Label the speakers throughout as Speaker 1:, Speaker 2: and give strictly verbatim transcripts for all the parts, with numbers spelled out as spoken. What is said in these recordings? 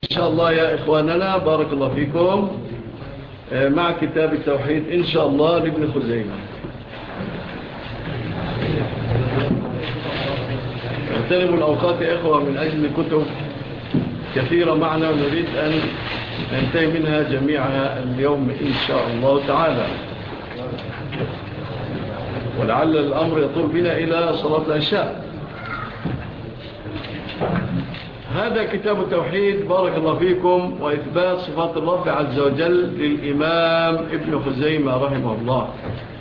Speaker 1: شاء الله يا إخواننا، بارك الله فيكم، مع كتاب التوحيد إن شاء الله لابن خزيمة. اغتنموا الأوقات يا إخوة من أجل كتب كثيرة معنا، ونريد أن ننتهي منها جميعها اليوم إن شاء الله تعالى، ولعل الأمر يطول بنا إلى صلاة العشاء. هذا كتاب التوحيد بارك الله فيكم، وإثبات صفات الرب عز وجل للإمام ابن خزيمة رحمه الله.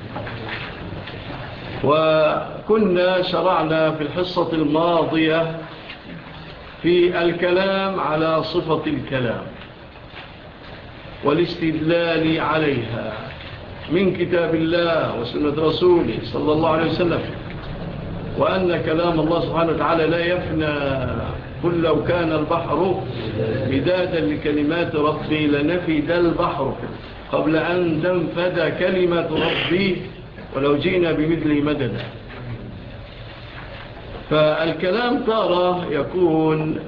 Speaker 1: وكنا شرعنا في الحصة الماضية في الكلام على صفة الكلام والاستدلال عليها من كتاب الله وسنة رسوله صلى الله عليه وسلم، وأن كلام الله سبحانه وتعالى لا يفنى. قل لو كان البحر مدادا لكلمات ربي لنفد البحر قبل أن تنفد كلمة ربي ولو جئنا بمثله مددا. فالكلام تارة يكون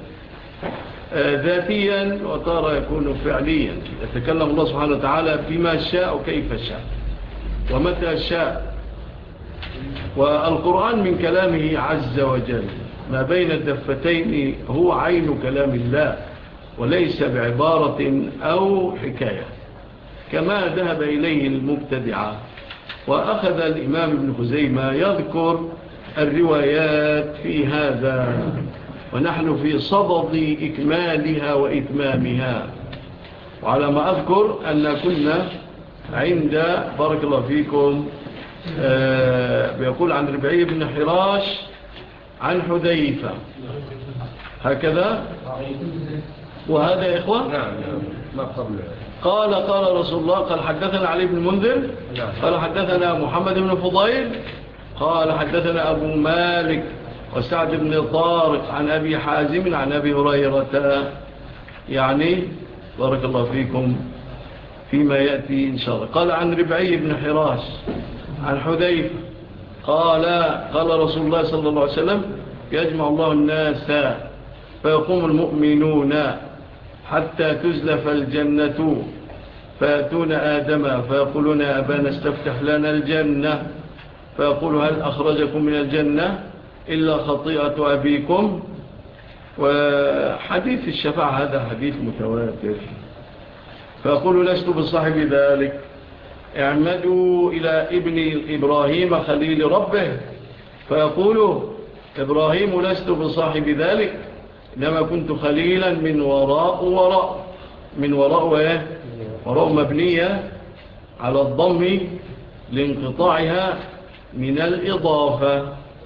Speaker 1: ذاتيا وتارة يكون فعليا، يتكلم الله سبحانه وتعالى بما شاء وكيف شاء ومتى شاء. والقرآن من كلامه عز وجل ما بين الدفتين هو عين كلام الله، وليس بعبارة أو حكاية كما ذهب إليه المبتدعة. وأخذ الإمام ابن خزيمة يذكر الروايات في هذا، ونحن في صدد إكمالها وإتمامها. وعلى ما أذكر أن كنا عند بارك الله فيكم آه بيقول عن ربعي بن حراش عن حذيفة هكذا. وهذا يا إخوة
Speaker 2: ما قبل
Speaker 1: قال قال رسول الله، قال حدثنا علي بن منذر قال حدثنا محمد بن فضيل قال حدثنا أبو مالك وسعد بن طارق عن أبي حازم عن أبي هريرة، يعني بارك الله فيكم فيما يأتي إن شاء الله. قال عن ربعي بن حراش عن حذيفة قال قال رسول الله صلى الله عليه وسلم: يجمع الله الناس فيقوم المؤمنون حتى تزلف الجنة فيأتون آدم فيقولون: أبانا استفتح لنا الجنة، فيقول: هل أخرجكم من الجنة إلا خطيئة أبيكم. وحديث الشفاعة هذا حديث متواتر. فيقول: لست بصاحب ذلك، اعمدوا إلى ابن إبراهيم خليل ربه، فيقول إبراهيم: لست بصاحب ذلك، إنما كنت خليلا من وراء وراء من وراء وراء, وراء مبنية على الضم لانقطاعها من الإضافة.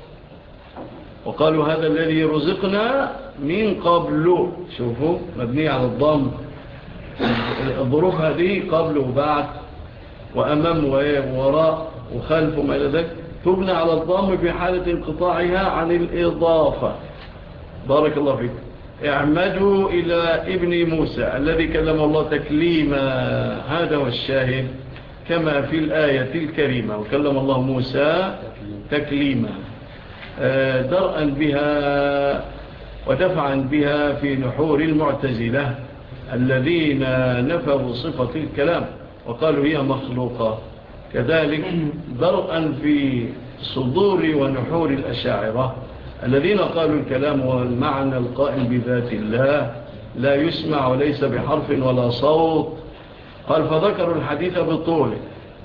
Speaker 1: وقالوا هذا الذي رزقنا من قبل، شوفوا مبنية على الضم، الظروف هذه قبل وبعد وأمام ووراء وخلف وما إلى ذلك تبنى على الضم في حالة انقطاعها عن الإضافة. بارك الله فيكم. اعمدوا إلى ابن موسى الذي كلم الله تكليما، هذا هو الشاهد كما في الآية الكريمة: وكلم الله موسى تكليما، درءا بها ودفعا بها في نحور المعتزلة الذين نفوا صفة الكلام وقالوا هي مخلوقة، كذلك درءا في صدور ونحور الأشاعرة الذين قالوا الكلام هو المعنى القائم بذات الله لا يسمع وليس بحرف ولا صوت. قال: فذكروا الحديث بطوله.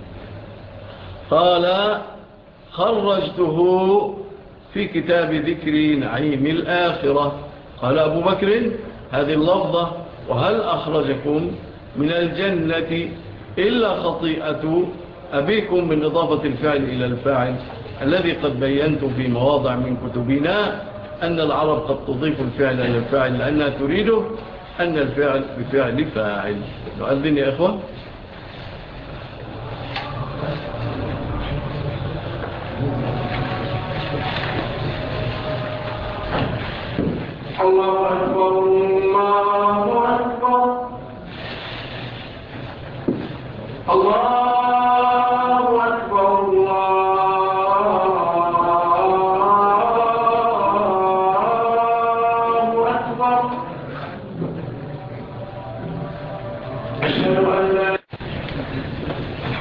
Speaker 1: قال: خرجته في كتاب ذكر نعيم الآخرة. قال أبو بكر: هذه اللفظة: وهل أخرجكم من الجنة إلا خطيئة أبيكم، من إضافة الفعل إلى الفاعل، الذي قد بينت في مواضع من كتبنا أن العرب قد تضيف الفعل إلى الفاعل لأنها تريد أن الفعل بفعل فاعل. نؤذن يا إخوة.
Speaker 3: الله أكبر الله أكبر الله أكبر الله أكبر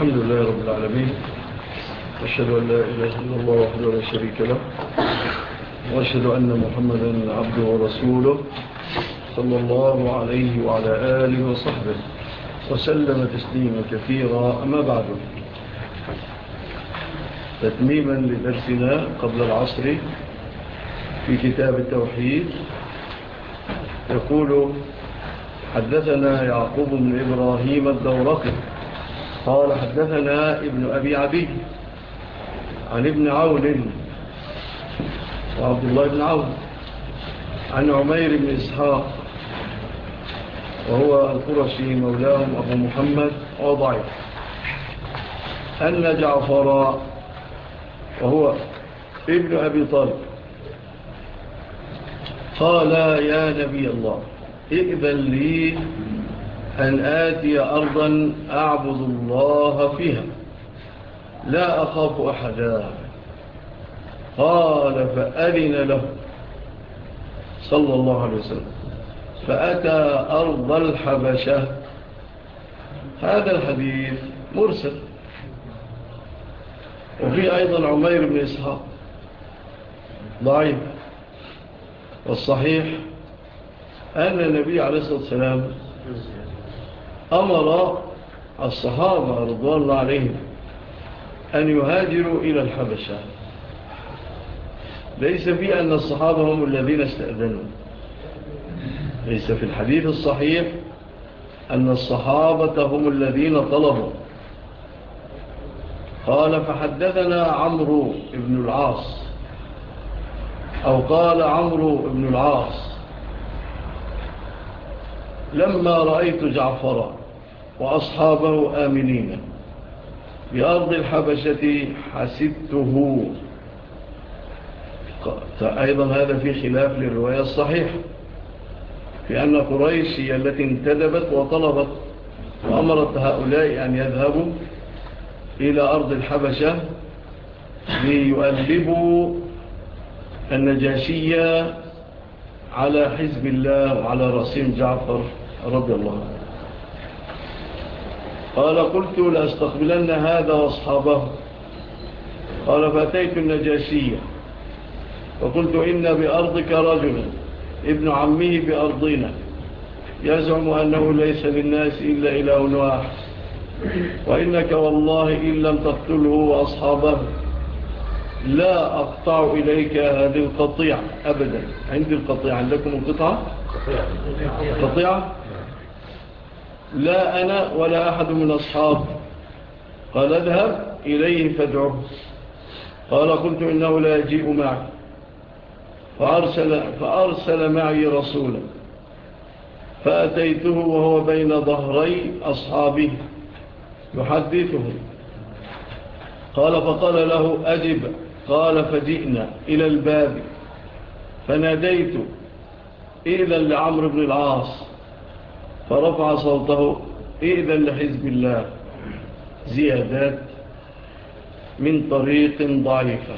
Speaker 1: الحمد لله رب العالمين، وأشهد أن لا إله إلا الله وحده لا شريك له، وأشهد أن محمدا عبده ورسوله صلى الله عليه وعلى آله وصحبه وسلم تسليما كثيرا. أما بعد، تتميما لدرسنا قبل العصر في كتاب التوحيد، يقول: حدثنا يعقوب بن إبراهيم الدورقي قال حدثنا ابن أبي عبيد عن ابن عون وعبد الله بن عون عن عمير بن إسحاق وهو القرشي مولاهم أبو محمد وضعيف، أن جعفر وهو ابن أبي طالب قال: يا نبي الله، ائذن لي أن آتي أرضا أعبد الله فيها لا أخاف أحدا. قال: فأذن له صلى الله عليه وسلم فأتى أرض الحبشة. هذا الحديث مرسل، وفي أيضا عمير بن إسحاق ضعيف، والصحيح أن النبي عليه الصلاة والسلام أمر الصحابة رضوان الله عليهم أن يهاجروا إلى الحبشة. ليس في أن الصحابة هم الذين استأذنوا، ليس في الحديث الصحيح أن الصحابة هم الذين طلبوا. قال: فحدثنا عمرو بن العاص، أو قال عمرو بن العاص: لما رأيت جعفر وأصحابه آمنين بأرض الحبشة حسبته. أيضا هذا في خلاف للرواية الصحيحة، في أن قريش هي التي انتدبت وطلبت وأمرت هؤلاء أن يذهبوا إلى أرض الحبشة ليؤلبوا النجاشية على حزب الله وعلى رأسهم جعفر رضي الله عنه. قال: قلت لأستقبلن هذا وأصحابه. قال: فأتيت النجاشية فقلت: إن بأرضك رجلا ابن عمه بأرضنا يزعم أنه ليس للناس إلا إله واحد، وإنك والله إن لم تقتله وأصحابه لا أقطع إليك هذه القطيعة أبدا. عندي القطيعة، عندكم القطعة؟ قطيعة؟ لا أنا ولا أحد من أصحاب. قال: اذهب إليه فادعه. قال: قلت: إنه لا يجيء معي. فأرسل, فأرسل معي رسولا فأتيته وهو بين ظهري أصحابه يحدثه. قال: فقال له: أجب. قال: فجئنا إلى الباب فناديت: إذن لعمرو بن العاص. فرفع صوته: إذن لحزب الله. زيادات من طريق ضعيفة.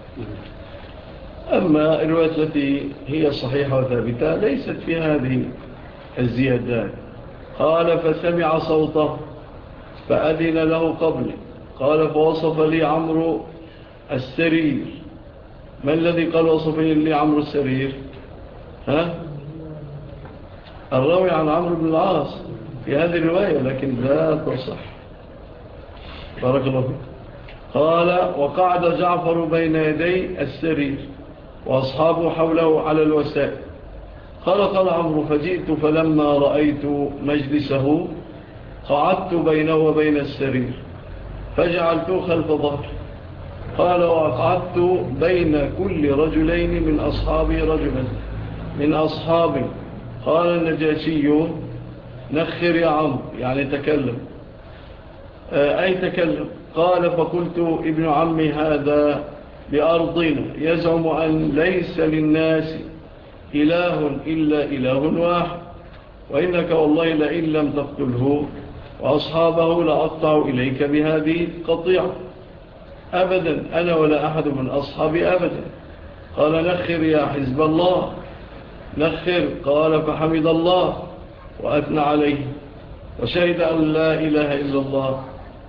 Speaker 1: أما الرواية التي هي صحيحة وثابتة ليست في هذه الزيادات. قال: فسمع صوته فأذن له قبلي. قال: فوصف لي عمرو السرير. ما الذي قال وصف لي عمرو السرير؟ ها؟ الراوي عن عمرو بن العاص في هذه الرواية، لكن لا تصح. بارك الله فيك. قال: وقعد جعفر بين يدي السرير وأصحابه حوله على الوسائل. قال: قال عمرو: فجئت فلما رأيت مجلسه قعدت بينه وبين السرير فجعلته خلف ظهر. قال: وقعدت بين كل رجلين من أصحابي رجلا من أصحابي. قال النجاشي: نخر يا عمرو، يعني تكلم. أي تكلم. قال: فقلت: ابن عمي هذا بأرضنا يزعم أن ليس للناس إله إلا إله واحد، وإنك والله لئن لم تقتله وأصحابه لأقطع إليك بهذه قطيعة أبدا، أنا ولا أحد من أصحابي أبدا. قال: نخر يا حزب الله، نخر. قال: فحمد الله وأثنى عليه وشهد أن لا إله إلا الله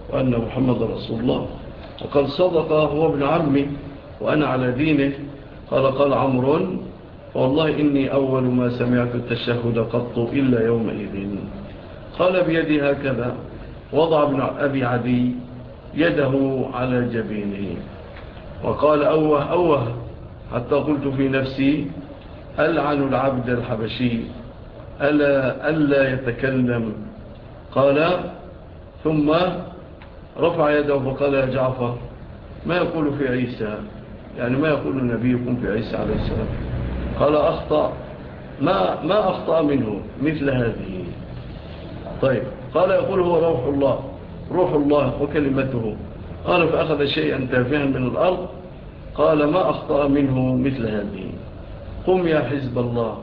Speaker 1: وأن محمد رسول الله. وقال صدق هو ابن عمي وأنا على دينه. قال قال عمرو والله إني أول ما سمعت التشهد قط إلا يومئذ. قال بيدي هكذا. وضع ابن أبي عدي يده على جبينه وقال أوه أوه حتى قلت في نفسي ألعن العبد الحبشي ألا, ألا يتكلم. قال ثم رفع يده فقال يا جعفر ما يقول في عيسى، يعني ما يقول نبيكم في عيسى عليه السلام؟ قال أخطأ، ما, ما أخطأ منه مثل هذه. طيب قال يقول هو روح الله، روح الله وكلمته. قال فأخذ شيئا تافها من الأرض. قال ما أخطأ منه مثل هذه. قم يا حزب الله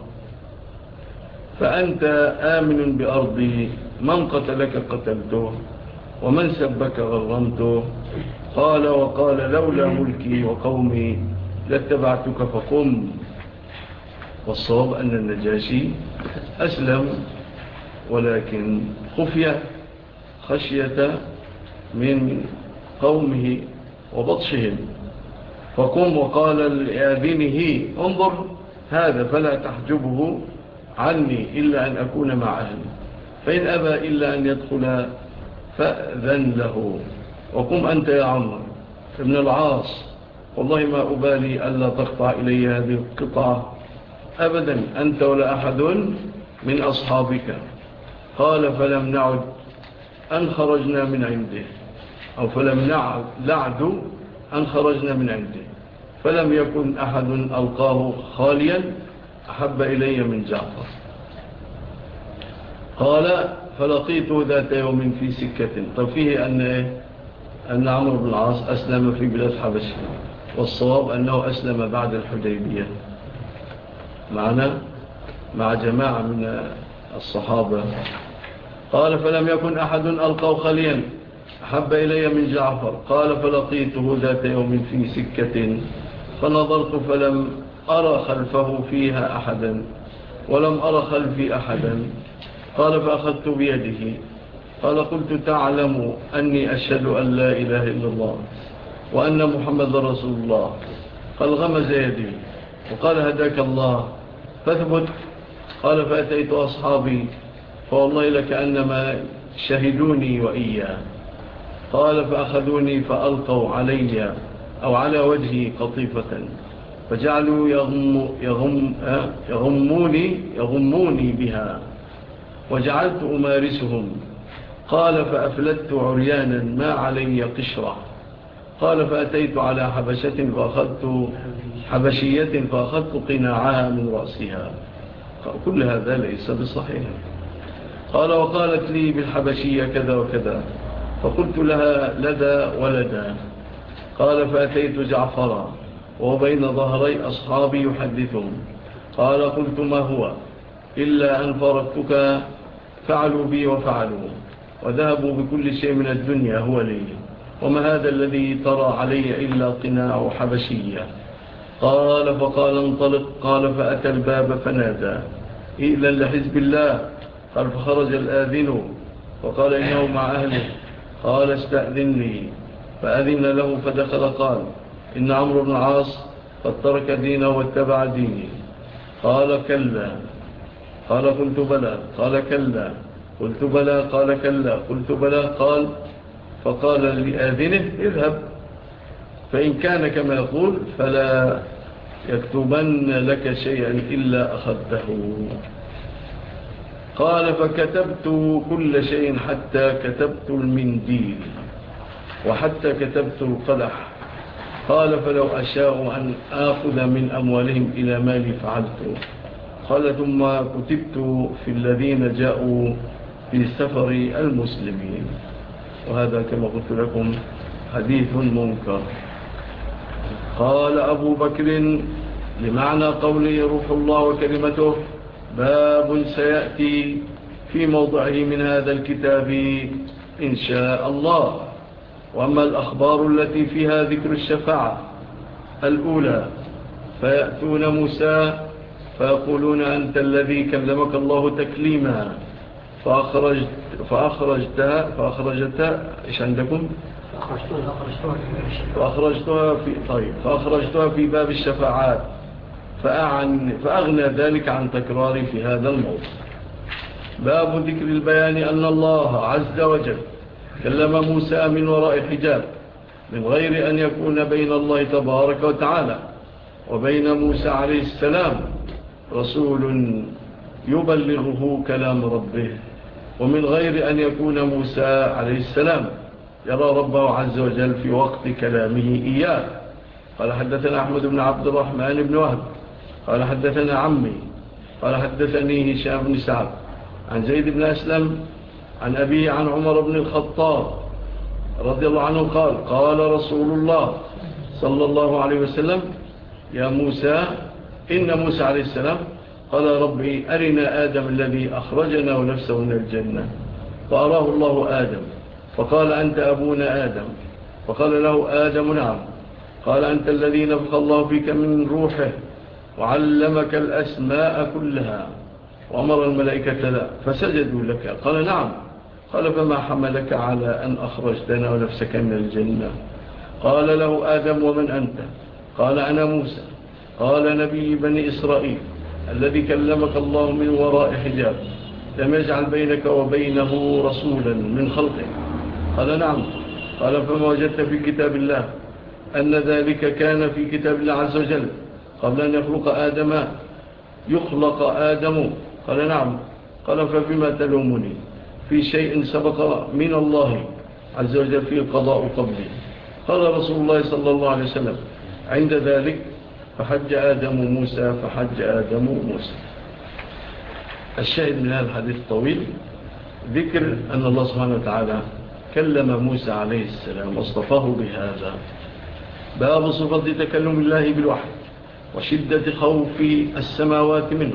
Speaker 1: فأنت آمن بأرضي، من قتلك قتلته ومن سبك غرمته. قال وقال لولا ملكي وقومي لاتبعتك فقم. والصواب أن النجاشي أسلم ولكن خفية خشية من قومه وبطشهم. فقم وقال لآذنه انظر هذا فلا تحجبه عني إلا أن أكون مع أهلي، فإن أبى إلا أن يدخل فأذن له. وقم أنت يا عمرو ابن العاص والله ما أبالي ألا تقطع إلي هذه القطعة أبدا أنت ولا أحد من أصحابك. قال فلم نعد أن خرجنا من عنده، أو فلم نعد أن خرجنا من عنده، فلم يكن أحد ألقاه خاليا أحب إلي من جعفر. قال فلقيته ذات يوم في سكة. طب فيه أن, أن عمرو بن العاص أسلم في بلاد حبشة، والصواب أنه أسلم بعد الحديبية معنا مع جماعة من الصحابة. قال فلم يكن أحد ألقاه خاليا أحب إلي من جعفر. قال فلقيته ذات يوم في سكة فنظرت فلم أرى خلفه فيها أحدا ولم أرى خلفي أحدا. قال فأخذت بيده. قال قلت تعلم أني أشهد أن لا إله إلا الله وأن محمد رسول الله. قال غمز يدي وقال هداك الله فاثبت. قال فأتيت أصحابي فوالله لكأنما شهدوني وإياه. قال فأخذوني فألقوا علي أو على وجهي قطيفة فجعلوا يغم يغم يغموني, يغموني بها وجعلت أمارسهم. قال فأفلت عريانا ما علي قشرة. قال فأتيت على حبشة فأخذت حبشية فأخذت قناعها من رأسها. كل هذا ليس بصحيح. قال وقالت لي بالحبشية كذا وكذا فقلت لها لدى ولدا. قال فأتيت جعفرا وهو بين ظهري أصحابي يحدثهم. قال قلت ما هو إلا أن فرقتك فعلوا بي وفعلوا وذهبوا بكل شيء من الدنيا هو لي، وما هذا الذي ترى علي إلا قناع حبشية. قال فقال انطلق. قال فأتى الباب فنادى إذن لحزب الله. قال فخرج الآذن وقال إنه مع أهله. قال استأذنني فأذن له فدخل. قال إن عمرو بن العاص قد ترك دينه واتبع ديني. قال كلا. قال قلت بلى. قال كلا. قلت بلى. قال كلا. قلت بلى. قال فقال لآذنه اذهب فإن كان كما يقول فلا يكتبن لك شيئا إلا أخذته. قال فكتبت كل شيء حتى كتبت المنديل وحتى كتبت القدح. قال فلو أشاء أن آخذ من أموالهم إلى مالي فعلت. قال ثم كتبت في الذين جاءوا في سفر المسلمين. وهذا كما قلت لكم حديث منكر. قال أبو بكر لمعنى قوله روح الله وكلمته باب سيأتي في موضعه من هذا الكتاب إن شاء الله. وأما الأخبار التي فيها ذكر الشفاعة الأولى فيأتون موسى فيقولون أنت الذي كلمك الله تكليما فأخرجت فأخرجتها فأخرجتها إيش عندكم؟ فأخرجتها في طيب فأخرجتها في باب الشفاعات فأعن فأغنى ذلك عن تكراري في هذا الموضوع. باب ذكر البيان أن الله عز وجل كلم موسى من وراء حجاب من غير أن يكون بين الله تبارك وتعالى وبين موسى عليه السلام رسول يبلغه كلام ربه، ومن غير أن يكون موسى عليه السلام يرى ربه عز وجل في وقت كلامه إياه. قال حدثنا أحمد بن عبد الرحمن بن وهب قال حدثنا عمي قال حدثني هشام بن سعد عن زيد بن أسلم عن أبيه عن عمر بن الخطاب رضي الله عنه قال قال رسول الله صلى الله عليه وسلم يا موسى إن موسى عليه السلام قال ربي أرنا آدم الذي أخرجنا ونفسه من الجنة، فأراه الله آدم فقال أنت أبونا آدم، فقال له آدم نعم، قال أنت الذي نفخ الله فيك من روحه وعلمك الأسماء كلها وأمر الملائكة لا فسجدوا لك، قال نعم، قال فما حملك على أن أخرجتنا ونفسك من الجنة؟ قال له آدم ومن أنت؟ قال أنا موسى، قال نبي بني إسرائيل الذي كلمك الله من وراء حجاب لم يجعل بينك وبينه رسولا من خلقه؟ قال نعم، قال فما وجدت في كتاب الله أن ذلك كان في كتاب الله عز وجل قبل أن يخلق آدم يخلق آدم؟ قال نعم، قال فبما تلومني في شيء سبق من الله عز وجل فيه القضاء قبلي؟ قال رسول الله صلى الله عليه وسلم عند ذلك فحج آدم موسى فحج آدم موسى. الشاهد من هذا الحديث الطويل ذكر أن الله سبحانه وتعالى كلم موسى عليه السلام واصطفاه بهذا. باب صفة تكلم الله بالوحي وشدة خوف السماوات منه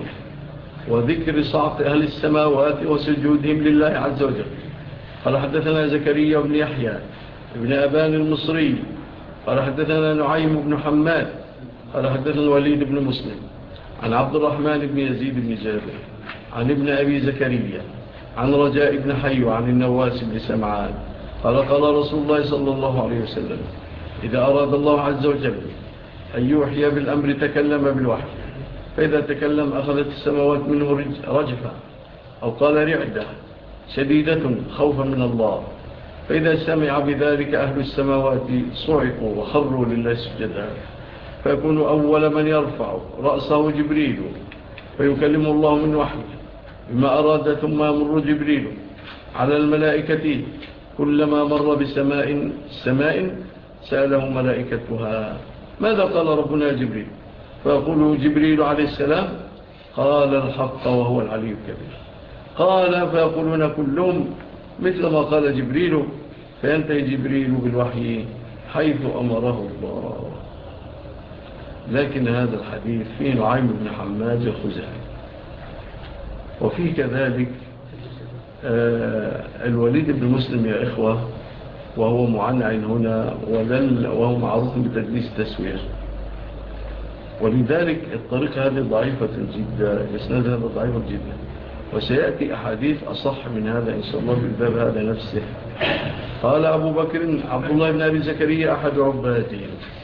Speaker 1: وذكر صعق أهل السماوات وسجودهم لله عز وجل. قال حدثنا زكريا بن يحيى ابن أبان المصري قال حدثنا نعيم بن حماد قال حدثنا الوليد بن مسلم عن عبد الرحمن بن يزيد بن جابر عن ابن أبي زكريا عن رجاء بن حي عن النواس بن سمعان قال قال رسول الله صلى الله عليه وسلم إذا أراد الله عز وجل أن يوحي بالأمر تكلم بالوحي، فإذا تكلم أخذت السماوات منه رجفة أو قال رعدة شديدة خوفا من الله، فإذا سمع بذلك أهل السماوات صعقوا وخروا لله سجدا، فيكون أول من يرفع رأسه جبريل فيكلم الله من وحيه بما أراد، ثم يمر جبريل على الملائكة كلما مر بسماء سماء سأله ملائكتها ماذا قال ربنا جبريل؟ فيقول جبريل عليه السلام قال الحق وهو العلي الكبير. قال فيقولون كلهم مثل ما قال جبريل، فينتهي جبريل بالوحي حيث أمره الله. لكن هذا الحديث فيه نعيم بن حماد الخزاعي، وفيه كذلك الوليد بن مسلم يا إخوة، وهو معنعن هنا وهو معروف بتدليس التسوير، ولذلك الطريقة هذه ضعيفة جدا، الإسناد هذا ضعيف جدا، وسيأتي أحاديث أصح من هذا إن شاء الله بالباب هذا نفسه. قال أبو بكر عبد الله بن أبي زكريا أحد عباده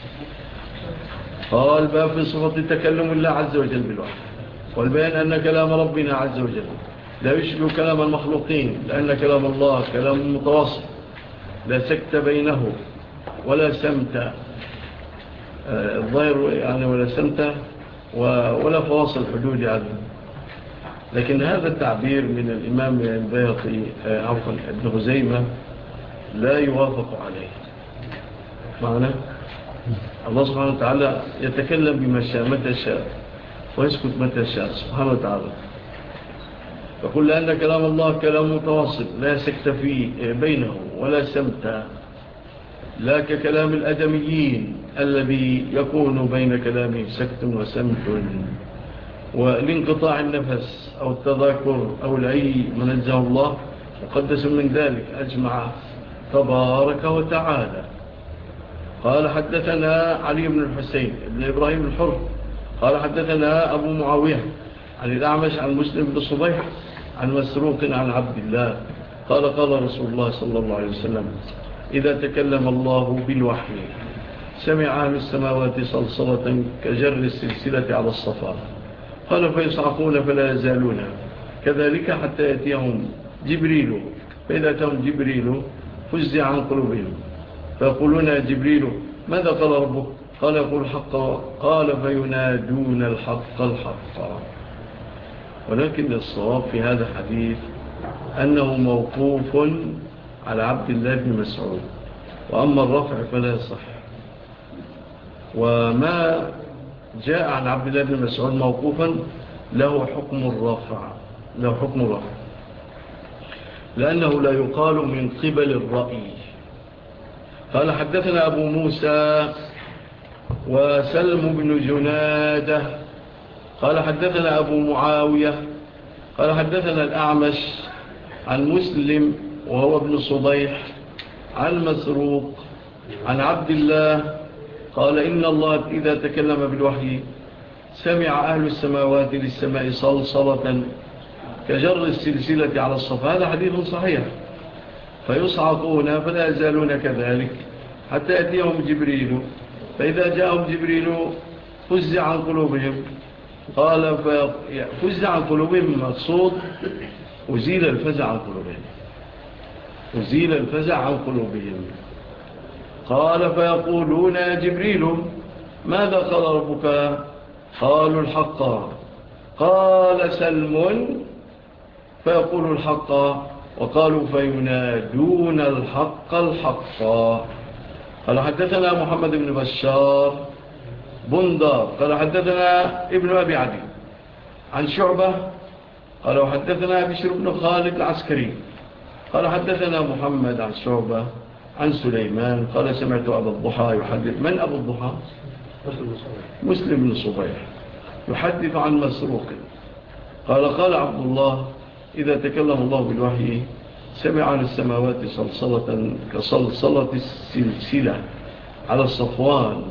Speaker 1: قال باب في صفة تكلم الله عز وجل بالوحي والبيان أن كلام ربنا عز وجل لا يشبه كلام المخلوقين، لأن كلام الله كلام متواصل لا سكت بينه ولا سمت الظاهر يعني ولا سمت ولا فواصل حدود عنه. لكن هذا التعبير من الإمام البيهقي عفوا ابن خزيمة لا يوافق عليه. معنى الله سبحانه وتعالى يتكلم بما شاء متى شاء ويسكت متى شاء سبحانه وتعالى، فقل لأن كلام الله كلام متواصل لا سكت فيه بينه ولا سمت، لا ككلام الأدميين الذي يكون بين كلامه سكت وسمت والانقطاع النفس أو التذاكر أو العي منزه الله مقدس من ذلك أجمع تبارك وتعالى. قال حدثنا علي بن الحسين بن إبراهيم الحر قال حدثنا أبو معاوية عن الأعمش عن مسلم بن صبيح عن مسروق عن عبد الله قال قال رسول الله صلى الله عليه وسلم إذا تكلم الله بالوحي سمع أهل السماوات صلصلة كجر السلسلة على الصفا قال فيصعقون فلا يزالون كذلك حتى يأتيهم جبريل فإذا أتاهم جبريل فزع عن قلوبهم فيقولون يا جبريل ماذا قال ربك قال يقول الحق قال فينادون الحق الحق. ولكن الصواب في هذا الحديث أنه موقوف على عبد الله بن مسعود وأما الرفع فلا يصح. وما جاء عن عبد الله بن مسعود موقوفا له حكم الرفع له حكم الرفع لأنه لا يقال من قبل الرأي. قال حدثنا أبو موسى وسلم بن جنادة قال حدثنا أبو معاوية قال حدثنا الأعمش عن مسلم وهو ابن صبيح عن مسروق عن عبد الله قال إن الله إذا تكلم بالوحي سمع أهل السماوات للسماء صلصلة كجر السلسلة على الصفا. هذا حديث صحيح. فيصعقون فلا يزالون كذلك حتى يأتيهم جبريل فإذا جاءهم جبريل فزع عن قلوبهم قال فزع عن قلوبهم مقصود أزيل الفزع عن قلوبهم أزيل الفزع عن قلوبهم قال فيقولون يا جبريل ماذا قال ربك قالوا الحق قال سلم فيقول الحق وقالوا فينادون الحق الحق. قال حدثنا محمد بن بشار بندار قال حدثنا ابن أبي عدي عن شعبة قال وحدثنا بشر بن خالد العسكري قال حدثنا محمد عن شعبة عن سليمان قال سمعت أبا الضحى يحدث. من أبو الضحى؟ مسلم بن صبيح يحدث عن مسروق قال قال عبد الله إذا تكلم الله بالوحي سمع عن السماوات صلصلة كصلصلة السلسلة على الصفوان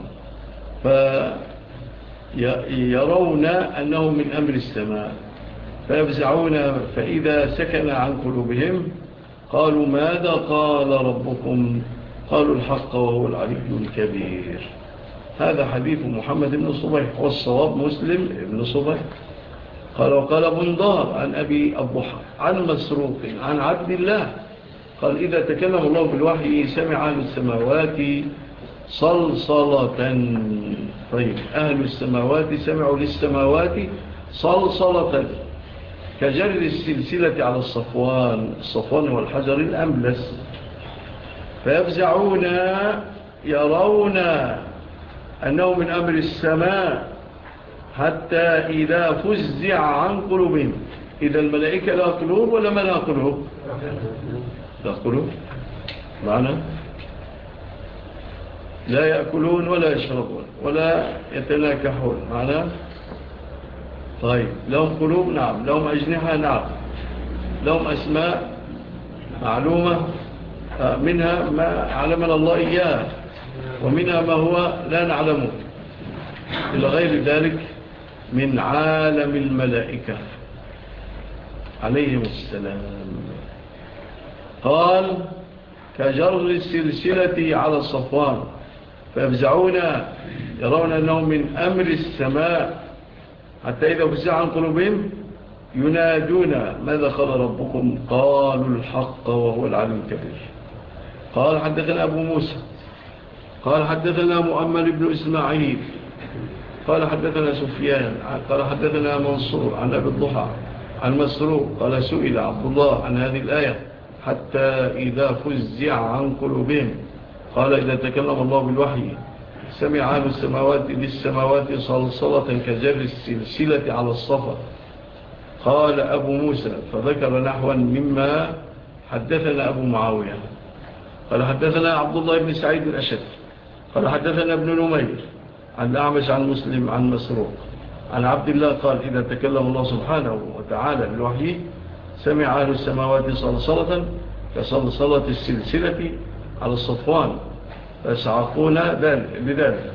Speaker 1: فيرون أنه من أمر السماء فيفزعون فإذا سكن عن قلوبهم قالوا ماذا قال ربكم قالوا الحق وهو العلي الكبير. هذا حديث محمد بن صبيح والصواب مسلم بن صبيح. قال وقال بندار عن أبي الضحى عن مسروق عن عبد الله قال إذا تكلم الله بالوحي سمع أهل السماوات صلصلة. طيب أهل السماوات سمعوا للسماوات صلصلة كجر السلسلة على الصفوان الصفوان والحجر الأملس فيفزعون يرون أنه من أمر السماء حتى إذا فزع عن قلوبهم. إذا الملائكة لا قلوب ولا ما لا قلوب لا قلوب معنى لا يأكلون ولا يشربون ولا يتناكحون معنى. طيب لهم قلوب نعم لهم أجنحة نعم لهم أسماء معلومة منها ما علمنا الله إياه ومنها ما هو لا نعلمه إلى غير ذلك من عالم الملائكة عليهم السلام. قال كجر السلسلة على الصفوان فيفزعون يرون أنه من أمر السماء حتى إذا فزع عن قلوبهم ينادون ماذا قال ربكم قالوا الحق وهو العلي الكبير. قال حدثنا أبو موسى قال حدثنا مؤمل بن إسماعيل قال حدثنا سفيان قال حدثنا منصور عن أبي الضحى عن مسروق قال سئل عبد الله عن هذه الآية حتى إذا فزع عن قلوبهم قال إذا تكلم الله بالوحي سمع أهل السماوات للسماوات صلصلة كجر السلسلة على الصفا. قال أبو موسى فذكر نحوا مما حدثنا أبو معاوية قال حدثنا عبد الله بن سعيد الأشد قال حدثنا ابن نمير عن الأعمش عن مسلم عن مسروق عن عبد الله قال إذا تكلم الله سبحانه وتعالى بالوحي سمع أهل السماوات صلصلة كصلصلة السلسلة على الصفوان فيصعقون بذلك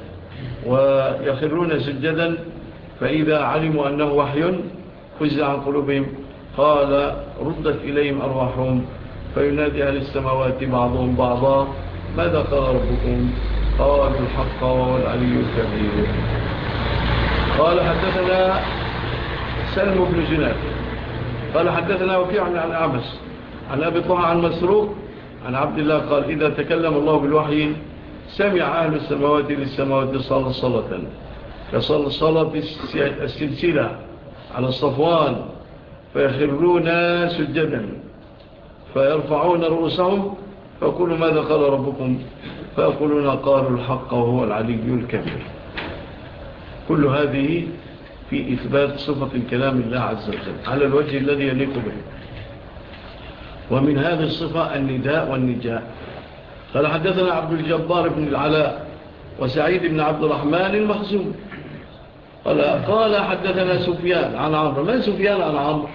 Speaker 1: ويخرون سجدا فإذا علموا أنه وحي فزع عن قلوبهم قال ردت إليهم أرواحهم فينادي أهل السماوات بعضهم بعضا ماذا قال ربكم؟ قالوا الحق وهو العلي الكبير. قال حدثنا سلم بن جناد قال حدثنا وكيع عن الأعمش عن أبي طه عن مسروق عن عبد الله قال إذا تكلم الله بالوحي سمع أهل السماوات للسماوات صلاة صلاة كصلاة السلسلة على الصفوان فيخرون سجدا فيرفعون رؤوسهم فيقولوا ماذا قال ربكم؟ فيقولون قالوا الحق وهو العلي الكبير. كل هذه في إثبات صفة الكلام الله عز وجل على الوجه الذي يليق به. ومن هذه الصفة النداء والنجاء. قال حدثنا عبد الجبار بن العلاء وسعيد بن عبد الرحمن المخزومي قال, قال حدثنا سفيان عن عمرو. من سفيان عن عمرو؟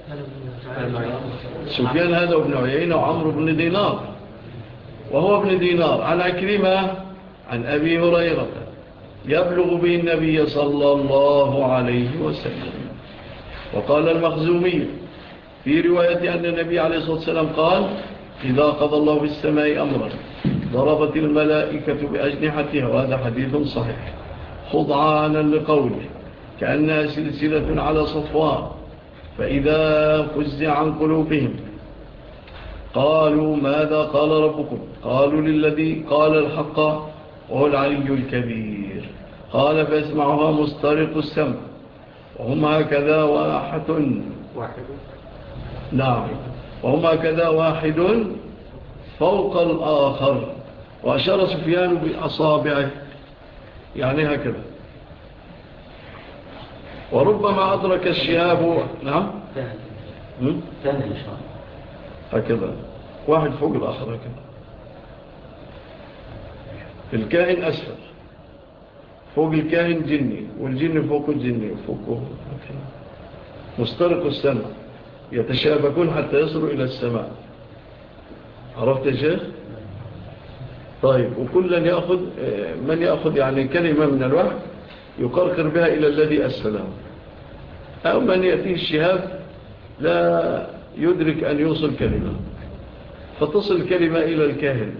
Speaker 1: سفيان هذا ابن عيينة وعمرو بن دينار وهو ابن دينار عن عكرمة عن أبي هريرة يبلغ به النبي صلى الله عليه وسلم. وقال المخزومي في رواية أن النبي عليه الصلاة والسلام قال إذا قضى الله في السماء أمرا ضربت الملائكة بأجنحتها وهذا حديث صحيح خضعانا لقوله كأنها سلسلة على صفوان فإذا فزع عن قلوبهم قالوا ماذا قال ربكم؟ قالوا للذي قال الحق وهو العلي الكبير. قال فيسمعها مسترق السمع وهم هكذا واحد واحد نعم وهم هكذا واحد فوق الآخر. وأشار سفيان بأصابعه يعني هكذا. وربما أدرك الشهاب نعم
Speaker 2: ثاني إشارة
Speaker 1: هكذا واحد فوق الآخر هكذا. الكائن أسفل فوق الكائن جني والجن فوق الجني وفوقه مسترق السماء يتشابكون حتى يصلوا إلى السماء. عرفت يا شيخ؟ طيب وكلا يأخذ من يأخذ يعني كلمة من الوحي يقرقر بها إلى الذي أسفله أو من يأتيه الشهاب لا يدرك أن يوصل كلمة فتصل كلمة إلى الكاهن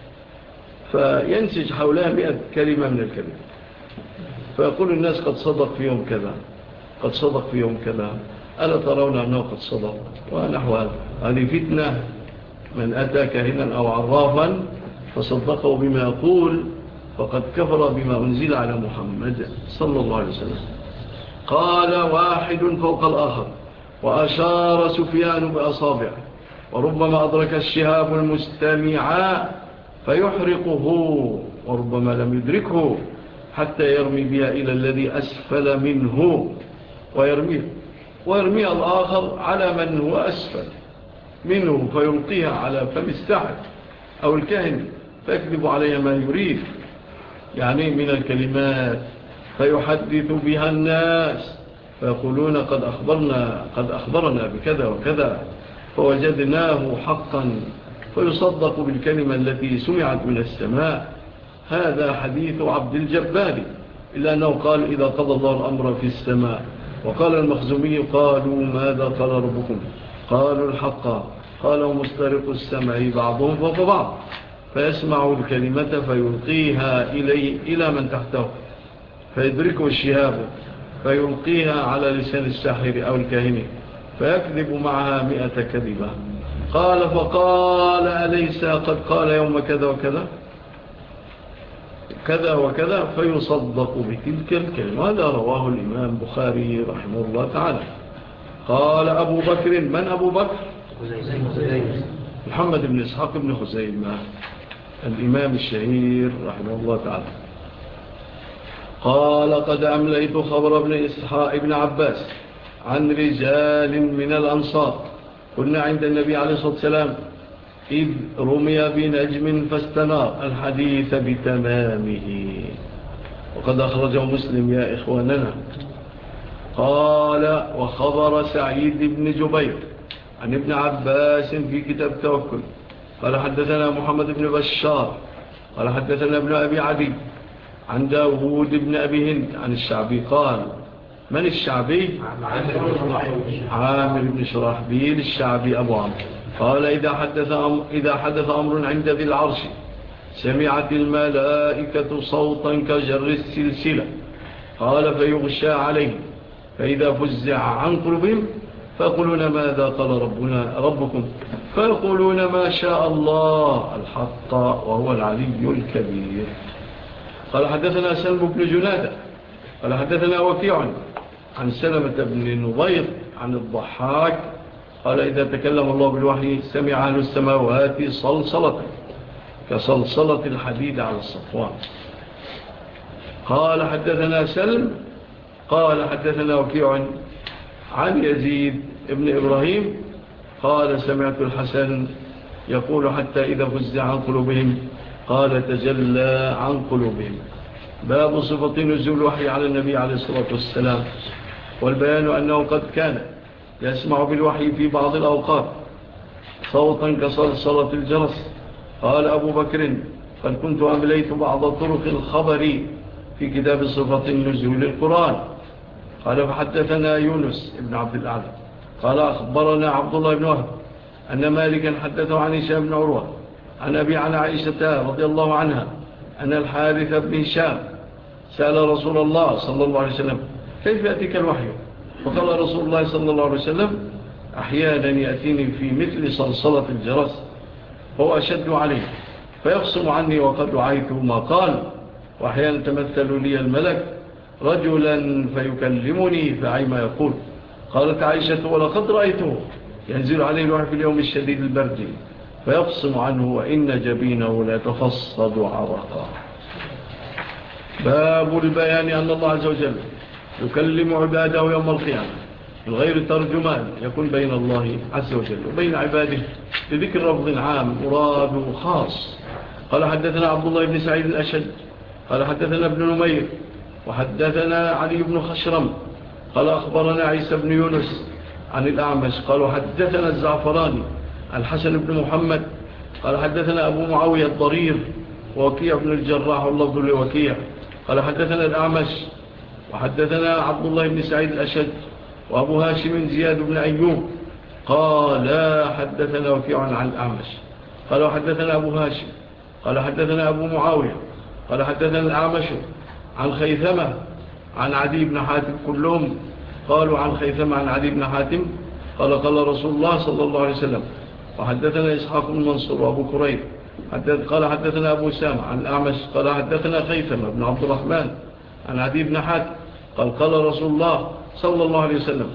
Speaker 1: فينسج حولها مئة كلمة من الكلمة فيقول الناس قد صدق في يوم كذا قد صدق في يوم كذا ألا ترون أنه قد صدق ونحو هذا. هذه فتنة من أتى كاهنا أو عرافا فصدقه بما يقول فقد كفر بما أنزل على محمد صلى الله عليه وسلم. قال واحد فوق الآخر وأشار سفيان بأصابعه وربما أدرك الشهاب المستمع فيحرقه وربما لم يدركه حتى يرمي بها إلى الذي أسفل منه ويرميه ويرمي الآخر على من هو أسفل منه فيلقيها على فم الساحر أو الكاهن فيكذب عليها ما يريد يعني من الكلمات فيحدث بها الناس فيقولون قد أخبرنا قد أخبرنا بكذا وكذا فوجدناه حقا فيصدق بالكلمة التي سمعت من السماء. هذا حديث عبد الجبار إلا أنه قال إذا قضى الله الأمر في السماء. وقال المخزومي قالوا ماذا قال ربكم؟ قالوا الحق. قالوا مسترق السمع بعضهم فوق بعض فيسمع الكلمة فيلقيها إلي إلى من تحته فيدركه الشهاب فيلقيها على لسان الساحر أو الكاهن فيكذب معها مئة كذبة. قال فقال أليس قد قال يوم كذا وكذا كذا وكذا فيصدق بتلك الكلمة. هذا رواه الإمام بخاري رحمه الله تعالى. قال أبو بكر. من أبو بكر؟ محمد بن إسحاق بن خزيمة الإمام الشهير رحمه الله تعالى. قال قد أمليت خبر ابن إسحاق ابن عباس عن رجال من الأنصار كنا عند النبي عليه الصلاة والسلام إذ رمي بنجم فاستنار الحديث بتمامه وقد أخرجه مسلم يا إخواننا. قال وخبر سعيد بن جبير عن ابن عباس في كتاب التوكل قال حدثنا محمد بن بشار قال حدثنا ابن أبي عدي عن داود بن أبي هند عن الشعبي قال من الشعبي؟ عامر بن شراحبيل الشعبي أبو عمرو. قال إذا حدث, أمر إذا حدث أمر عند ذي العرش سمعت الملائكة صوتا كجر السلسلة قال فيغشى عليه فإذا فزع عن قلوبهم فيقولون ماذا قال ربنا ربكم فيقولون ما شاء الله الحق وهو العلي الكبير. قال حدثنا سلم بن جنادة قال حدثنا وكيع عن سلمة بن نضير عن الضحاك قال إذا تكلم الله بالوحي سمع أهل السماوات صلصلة كصلصلة الحديد على الصفوان. قال حدثنا سلم قال حدثنا وكيع عن يزيد ابن إبراهيم قال سمعت الحسن يقول حتى إذا فزع عن قلوبهم قال تجلى عن قلوبهم. باب صفة نزول الوحي على النبي عليه الصلاة والسلام والبيان أنه قد كان يسمع بالوحي في بعض الأوقات صوتا كصلصلة الجرس. قال أبو بكر قد كنت أمليت بعض طرق الخبر في كتاب صفة النزول القرآن. قال فحدثنا يونس ابن عبد الأعلى قال أخبرنا عبد الله بن وهب أن مالكا حدثه عن هشام بن عروة عن أبي عن عائشة رضي الله عنها أن الحارث بن هشام سأل رسول الله صلى الله عليه وسلم كيف يأتيك الوحي؟ فقال رسول الله صلى الله عليه وسلم أحيانا يأتيني في مثل صلصلة الجرس هو أشد عليه فيقسم عني وقد رعيت ما قال وأحيانا تمثل لي الملك رجلا فيكلمني فعيما يقول. قالت عائشة ولقد رأيته ينزل عليه الوحي في اليوم الشديد البرد فيقسم عنه وإن جبينه لا تفصد عرقا. باب البيان أن الله عز وجل يكلم عباده يوم القيامة من غير ترجمان يكون بين الله عز وجل وبين عباده لذكر لفظ عام مراد خاص. قال حدثنا عبد الله بن سعيد الأشد قال حدثنا ابن نمير وحدثنا علي بن خشرم قال أخبرنا عيسى بن يونس عن الأعمش قالوا حدثنا الزعفراني الحسن بن محمد قال حدثنا أبو معاوية الضرير ووكيع بن الجراح واللفظ لوكيع قال حدثنا الأعمش وحدثنا عبد الله بن سعيد الأشد وأبو هاشم زياد بن أيوب قال حدثنا وكيع عن الأعمش قال حدثنا أبو هاشم قال حدثنا أبو معاوية قال حدثنا الأعمش عن خيثمة عن عدي بن حاتم كلهم قالوا عن خيثمة عن عدي بن حاتم قال قال رسول الله صلى الله عليه وسلم. وحدثنا إسحاق بن منصور وأبو كريب قال حدثنا أبو سامة عن الأعمش قال حدثنا خيثمة بن عبد الرحمن عن عدي بن حاتم قال قال رسول الله صلى الله عليه وسلم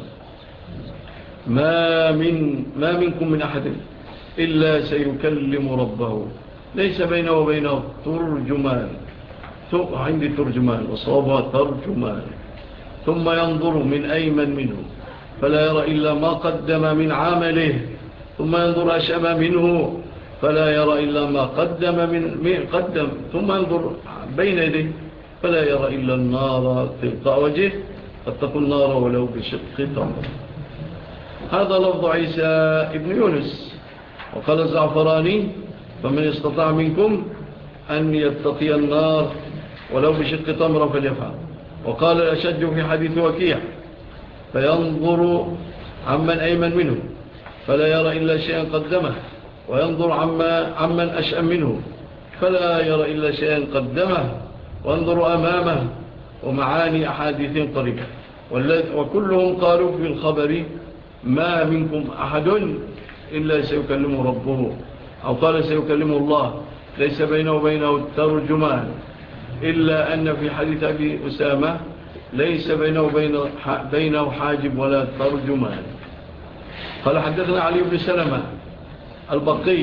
Speaker 1: ما, من ما منكم من أحد إلا سيكلم ربه ليس بينه وبينه ترجمان عندي ترجمان وصوابها ترجمان ثم ينظر من أيمن منه فلا يرى إلا ما قدم من عمله ثم ينظر أشأم منه فلا يرى إلا ما قدم من قدم ثم ينظر بين يديه فلا يرى إلا النار تلقى وجهه فاتقوا النار ولو بشق تمر. هذا لفظ عيسى ابن يونس. وقال الزعفراني فمن استطاع منكم أن يتقي النار ولو بشق تمر فليفعل. وقال الأشج في حديث وكيع فينظر عمن أيمن منه فلا يرى إلا شيئا قدمه وينظر عما عمن أشأم منه فلا يرى إلا شيئا قدمه وانظر أمامه ومعاني أحاديث قريبة. وكلهم قالوا في الخبر ما منكم أحد إلا سيكلم ربه أو قال سيكلم الله ليس بينه وبينه الترجمان إلا أن في حديث أبي أسامة ليس بينه وبينه بينه حاجب ولا ترجمان. قال حدثنا علي بن سلمة البقي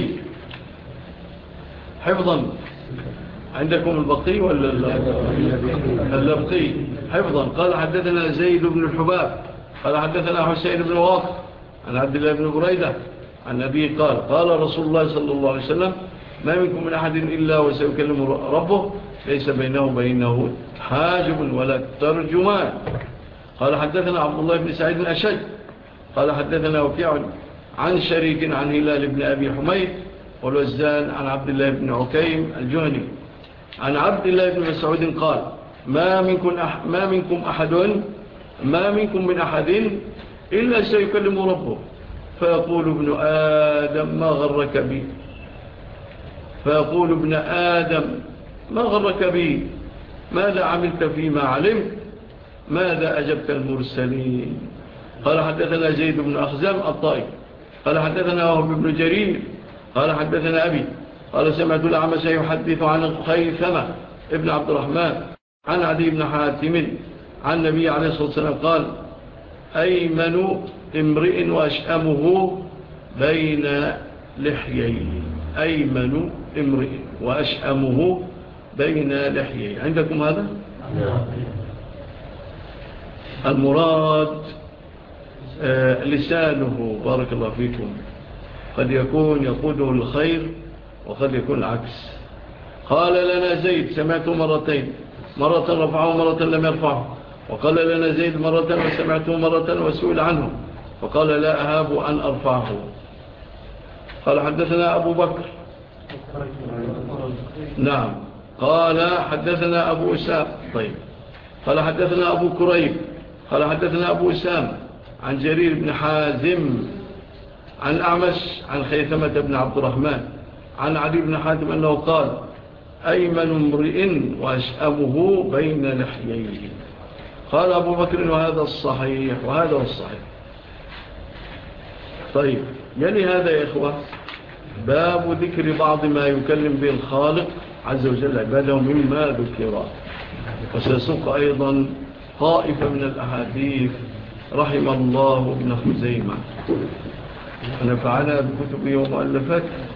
Speaker 1: حفظا عندكم البقي ولا اللبقي حفظا. قال حدثنا زيد بن الحباب قال حدثنا حسين بن واقف عن عبد الله بن بريدة عن أبيه قال قال رسول الله صلى الله عليه وسلم ما منكم من أحد إلا وسيكلم ربه ليس بينه وبينه حاجب ولا ترجمان. قال حدثنا عبد الله بن سعيد الأشج قال حدثنا وكيع عن شريك عن هلال بن أبي حميد والوزان عن عبد الله بن عكيم الجهني عن عبد الله بن مسعود قال ما منكم, أح ما منكم أحد ما منكم من أحد إلا سيكلم ربه فيقول ابن آدم ما غرك بي فيقول ابن آدم ما غرك بي ماذا عملت فيما علمت ماذا أجبت المرسلين قال حدثنا زيد بن أخزام الطائي قال حدثنا وهب بن جرير قال حدثنا أبي قال سمعت الأعمش يحدث عن خيثمة ابن عبد الرحمن عن عدي بن حاتم عن النبي عليه الصلاة والسلام قال أيمن امرئ وأشأمه بين لحييه أيمن امرئ وأشأمه بين لحييه عندكم هذا؟ المراد آه لسانه بارك الله فيكم قد يكون يقوده الخير وقد يكون العكس قال لنا زيد سمعته مرتين مرة رفعه مرة لم يرفعه وقال لنا زيد مرة وسمعته مرة وسئل عنه فقال لا أهاب أن أرفعه قال حدثنا أبو بكر نعم قال حدثنا أبو أسام طيب قال حدثنا أبو كريب قال حدثنا أبو أسام عن جرير بن حازم عن أعمش عن خيثمة بن عبد الرحمن عن عدي بن حاتم أنه قال أيمن امرئ وأشأمه بين لحييه قال أبو بكر وهذا الصحيح وهذا الصحيح طيب يلي هذا يا إخوة باب ذكر بعض ما يكلم به الخالق عز وجل عباده مما ذكر وسيسوق أيضا طائفة من الأحاديث رحم الله ابن خزيمة ونفعنا بكتبه ومؤلفاته